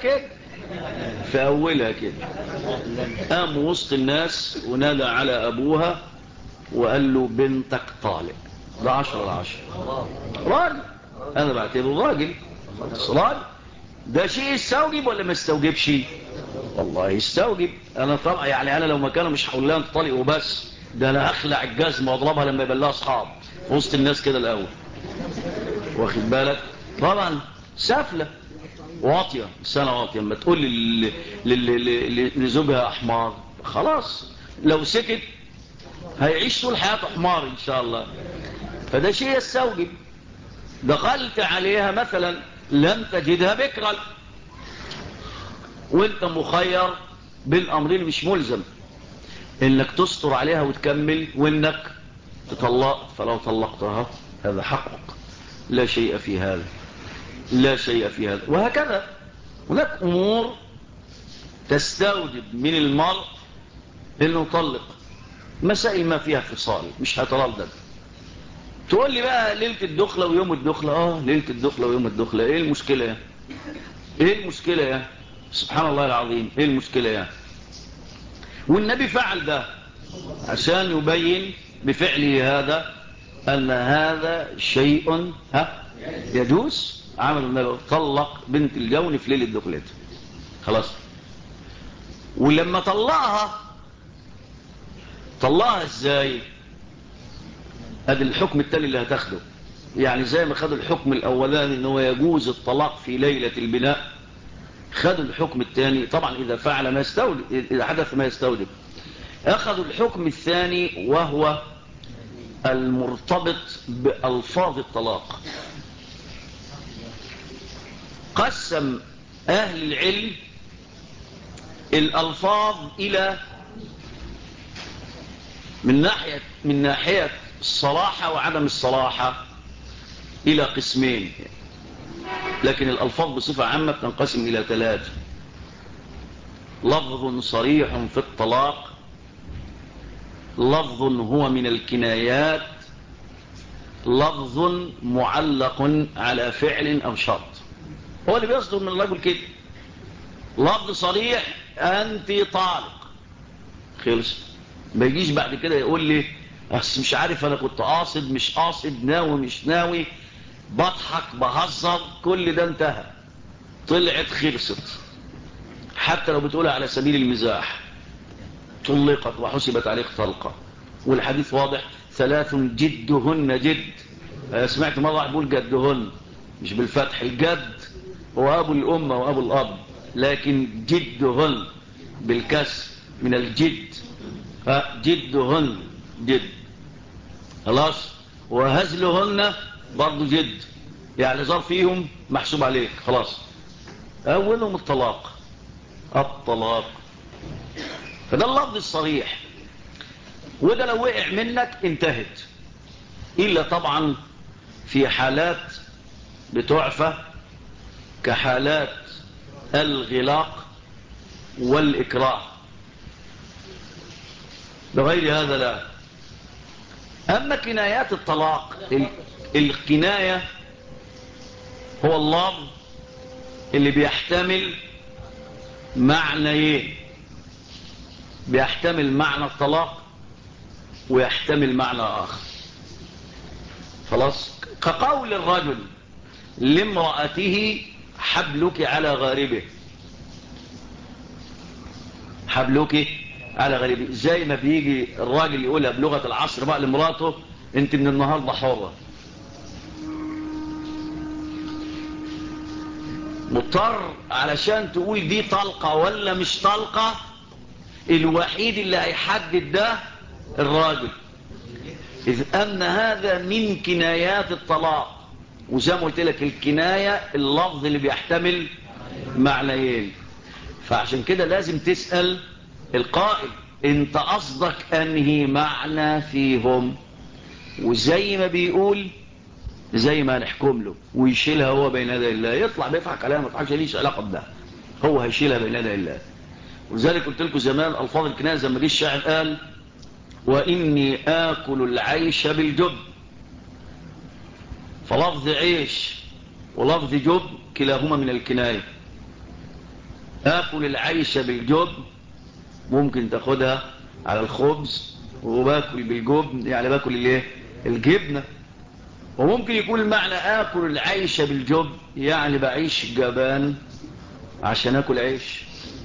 أولها كده قام وسط الناس ونادى على أبوها وقال له: بنتك طالق. ده 10/10. راجل، أنا بعتبره راجل. ده شيء يستوجب ولا ما يستوجبش؟ والله يستوجب. أنا طبعا يعني أنا لو مكانه مش هقول لها انت طالق وبس، ده أنا أخلع الجزمة وأضربها لما يبقى لها أصحاب في وسط الناس كده الأول، واخد بالك؟ طبعا سافلة واطية، سنة واطية. لما تقول لزوجها أحمار، خلاص لو سكت هيعيش طول حياته حمار إن شاء الله. فده شيء يستوجب. دخلت عليها مثلا لم تجدها بكرا، وانت مخير بين أمرين، مش ملزم انك تستر عليها وتكمل وانك تطلق. فلو طلقتها هذا حقك، لا شيء في هذا، لا شيء في هذا. وهكذا هناك أمور تستوجب من المرء انه يطلق، مسائل ما فيها فصال مش هتردد. تقول لي بقى ليلة الدخلة ويوم الدخلة. ليلة الدخلة ويوم الدخلة، ايه المشكلة؟ ايه المشكلة؟ سبحان الله العظيم، ايه المشكلة؟ والنبي فعل ده عشان يبين بفعله هذا ان هذا شيء يجوز. عمل النبي، طلق بنت الجون في ليلة دخلته، خلاص. ولما طلقها ازاي؟ ادي الحكم التالي اللي هتاخده. يعني زي ما خدوا الحكم الاولاني انه يجوز الطلاق في ليلة البناء، خدوا الحكم الثاني طبعا اذا فعل ما يستوجب، اذا حدث ما يستوجب. اخذوا الحكم الثاني وهو المرتبط بألفاظ الطلاق. قسم اهل العلم الألفاظ إلى من ناحية الصلاحة وعدم الصلاحة إلى قسمين. لكن الألفاظ بصفة عامة تنقسم إلى 3: لفظ صريح في الطلاق، لفظ هو من الكنايات، لفظ معلق على فعل أو شرط. هو اللي بيصدر من الرجل كده: لفظ صريح أنت طالق، خلص. ما يجيش بعد كده يقول لي بس مش عارف انا كنت قاصد مش قاصد، ناوي مش ناوي، بضحك بهزر، كل ده انتهى، طلعت خلصت. حتى لو بتقولها على سبيل المزاح، طلقت وحسبت عليك طلقة. والحديث واضح: 3 جدهن جد. سمعت مرة يقول جدهن مش بالفتح، الجد هو ابو الامة وابو الاب، لكن جدهن بالكسر من الجد، جدهن جد، خلاص. وهزلهن برضو جد، يعني ظرف فيهم محسوب عليك خلاص. أولهم الطلاق. فده اللفظ الصريح، وده لو وقع منك انتهت، إلا طبعا في حالات بتعفى كحالات الغلاق والإكراه، بغير هذا لا. أما كنايات الطلاق، الكناية هو اللفظ اللي بيحتمل معنيين، بيحتمل معنى الطلاق ويحتمل معنى آخر. خلاص، كقول الرجل لامرأته حبلك على غاربه، حبلك على غاربه، زي ما بيجي الراجل يقولها بلغة العصر بقى لمراته انت من النهاردة حرة. مضطر علشان تقول دي طلقة ولا مش طلقة، الوحيد اللي هيحدد ده الراجل، إذ أن هذا من كنايات الطلاق. وزي ما قلت لك الكناية اللفظ اللي بيحتمل معنيين، فعشان كده لازم تسأل القائل انت قصدك انهي معنى فيهم، وزي ما بيقول زي ما هنحكم له، ويشيلها هو بين يدي الله. يطلع بيضحك عليها ما تضحكش، ليش علاقه بده، هو هيشيلها بين يدي الله. ولذلك قلت لكم زمان الفاظ الكنايه زي ما جه الشاعر قال واني اكل العيش بالجب، فلفظ عيش ولفظ جب كلاهما من الكنايه. اكل العيش بالجب ممكن تاخدها على الخبز، وباكل بالجبن يعني باكل الايه، الجبنه. وممكن يكون المعنى آكل العيش بالجب يعني بعيش جبان عشان آكل عيش،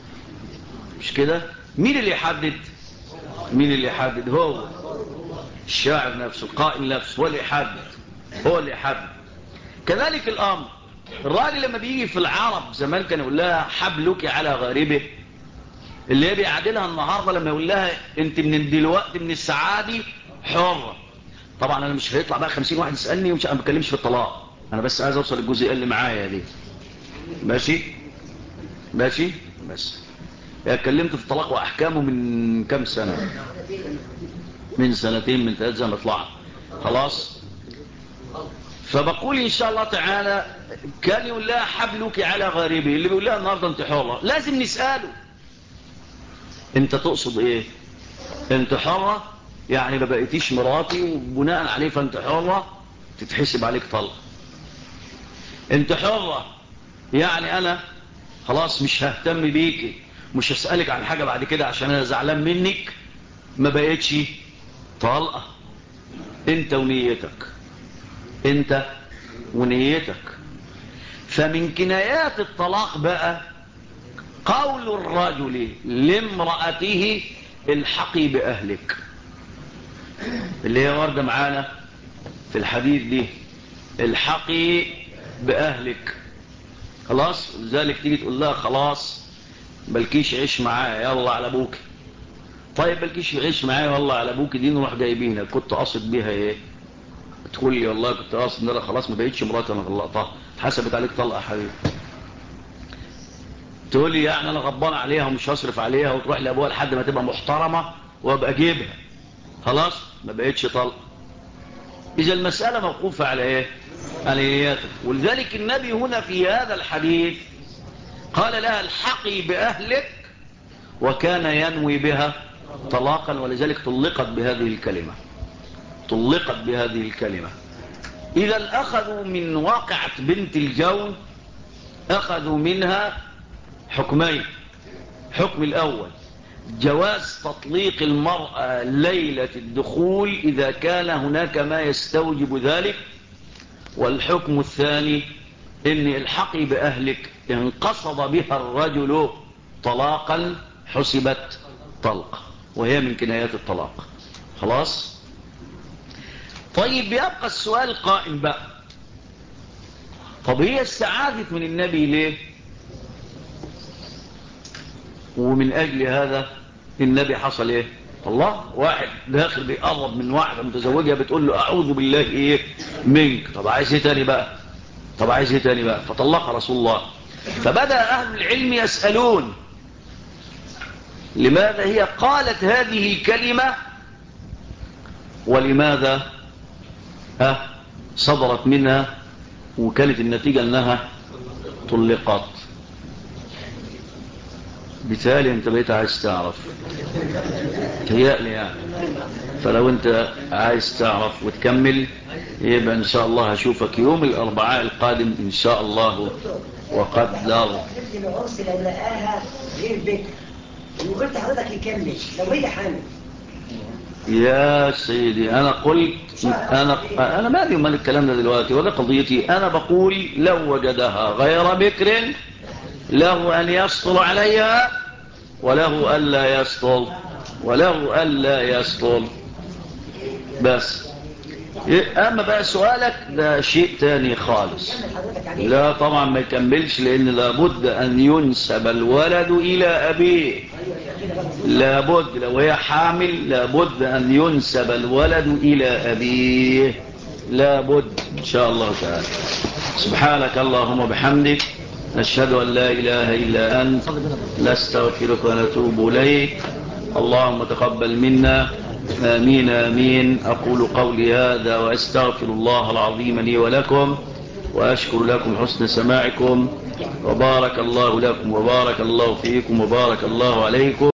مش كده؟ مين اللي يحدد؟ مين اللي يحدد؟ هو الشاعر نفسه، القائل نفسه هو اللي يحدد، هو اللي يحدد. كذلك الأمر الراجل لما بيجي في العرب زمان كان يقول لها حبلك على غاربه، اللي هي بيعادلها النهارده لما يقول لها انت من دلوقتي من الساعه دي حره. طبعا انا مش هيطلع بقى 50 واحد يسالني، ومش انا ما بتكلمش في الطلاق، انا بس عايز اوصل للجزئيه اللي معايا دي. ماشي ماشي. بس اتكلمت في الطلاق واحكامه من كام سنه، من سنتين من 3 زي ما طلعت خلاص. فبقول ان شاء الله تعالى كان يقول لها حبلك على غاربه، اللي بيقول لها النهارده انت حره لازم نساله انت تقصد ايه؟ انت حره يعني ما بقيتيش مراتي وبناء عليه فانت حره تتحسب عليك طلق. انت حره يعني انا خلاص مش ههتم بيكي، مش هسألك عن حاجة بعد كده عشان انا زعلان منك، ما بقيتش طلقة. انت ونيتك، انت ونيتك. فمن كنايات الطلاق بقى قول الرجل لامرأته الحقي بأهلك، اللي هي واردة معانا في الحديث دي، الحقي بأهلك. خلاص، لذلك تيجي تقول لها خلاص بلكيش عيش معايا يلا على ابوك. طيب بلكيش عيش معايا والله على ابوك دي نروح جايبينها، كنت قاصد بيها ايه؟ تقول لي والله كنت قاصد ان خلاص ما بقيتش مراتي انا طلقتها، اتحسبت عليك طلقه يا حبيبي. تقول لي يعني انا غضبان عليها ومش هصرف عليها، وتروح لابوها لحد ما تبقى محترمه وابقى اجيبها، خلاص ما بقيتش طلقه. اذا المساله موقوفه على ايه؟ على نياتك. ولذلك النبي هنا في هذا الحديث قال لها الحقي باهلك، وكان ينوي بها طلاقا، ولذلك طلقت بهذه الكلمة، طلقت بهذه الكلمة. إذا أخذوا من واقعة بنت الجون، أخذوا منها حكمين. حكم الأول جواز تطليق المرأة ليلة الدخول إذا كان هناك ما يستوجب ذلك. والحكم الثاني إن الحقي بأهلك إن قصد بها الرجل طلاقا حسبت طلقة، وهي من كنايات الطلاق. خلاص. طيب يبقى السؤال قائم بقى، طب هي استعاذت من النبي ليه؟ ومن أجل هذا النبي حصل ايه؟ الله، واحد داخل بيقرب من واحدة متزوجة بتقول له أعوذ بالله إيه منك. طب عايز إيه تاني بقى؟ فطلقها رسول الله. فبدأ أهل العلم يسألون لماذا هي قالت هذه الكلمة، ولماذا صدرت منها وكانت النتيجة أنها طلقت. بالتالي أنت بقيت عايز تعرف، تهيألي يعني. فلو أنت عايز تعرف وتكمل يبقى إن شاء الله هشوفك يوم الأربعاء القادم إن شاء الله. وقد لا العرس لو لقاها غير بكر وقلت حضرتك يكمل لو هي حامل. يا سيدي أنا قلت أنا ما أدري مال الكلام ده دلوقتي ولا قضيتي. أنا بقول لو وجدها غير بكر له أن يسطل عليها وله ألا يسطل بس. أما بقى سؤالك ده شيء تاني خالص. لا طبعا ما يكملش، لأن لابد أن ينسب الولد إلى أبيه. لابد لو هي حامل لابد أن ينسب الولد إلى أبيه، لابد إن شاء الله تعالى. سبحانك اللهم وبحمدك، نشهد أن لا إله إلا أنت، نستغفرك ونتوب إليك. اللهم تقبل منا، آمين آمين. أقول قولي هذا وأستغفر الله العظيم لي ولكم، وأشكر لكم حسن سماعكم، وبارك الله لكم وبارك الله فيكم وبارك الله عليكم.